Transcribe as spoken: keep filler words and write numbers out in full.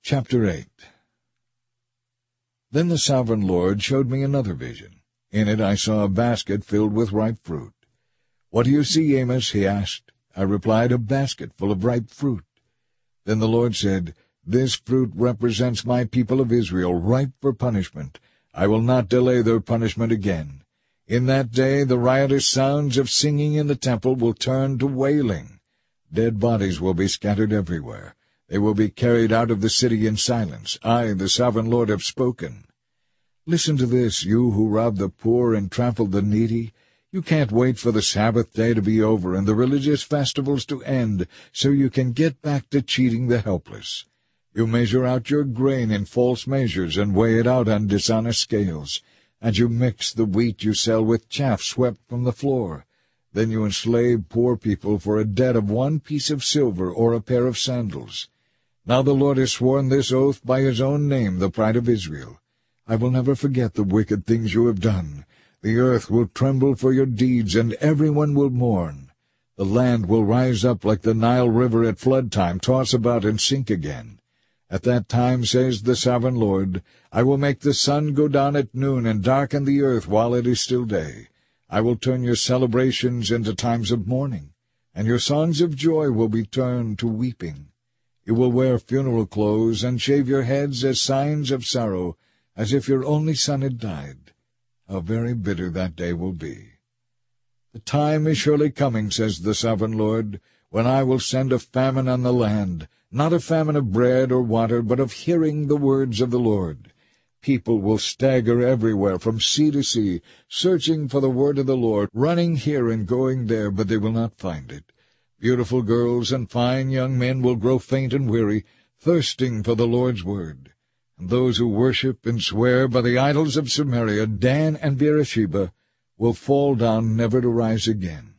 Chapter eight. Then the sovereign Lord showed me another vision. In it I saw a basket filled with ripe fruit. "What do you see, Amos?" he asked. I replied, "A basket full of ripe fruit." Then the Lord said, "This fruit represents my people of Israel, ripe for punishment. I will not delay their punishment again. In that day the riotous sounds of singing in the temple will turn to wailing. Dead bodies will be scattered everywhere. They will be carried out of the city in silence. I, the sovereign Lord, have spoken. Listen to this, you who rob the poor and trample the needy. You can't wait for the Sabbath day to be over and the religious festivals to end so you can get back to cheating the helpless. You measure out your grain in false measures and weigh it out on dishonest scales, and you mix the wheat you sell with chaff swept from the floor. Then you enslave poor people for a debt of one piece of silver or a pair of sandals. Now the Lord has sworn this oath by his own name, the pride of Israel. I will never forget the wicked things you have done. The earth will tremble for your deeds, and everyone will mourn. The land will rise up like the Nile River at flood time, toss about and sink again. At that time, says the sovereign Lord, I will make the sun go down at noon and darken the earth while it is still day. I will turn your celebrations into times of mourning, and your songs of joy will be turned to weeping. You will wear funeral clothes and shave your heads as signs of sorrow, as if your only son had died. How very bitter that day will be. The time is surely coming, says the sovereign Lord, when I will send a famine on the land, not a famine of bread or water, but of hearing the words of the Lord. People will stagger everywhere from sea to sea, searching for the word of the Lord, running here and going there, but they will not find it. Beautiful girls and fine young men will grow faint and weary, thirsting for the Lord's word. And those who worship and swear by the idols of Samaria, Dan and Beersheba, will fall down never to rise again.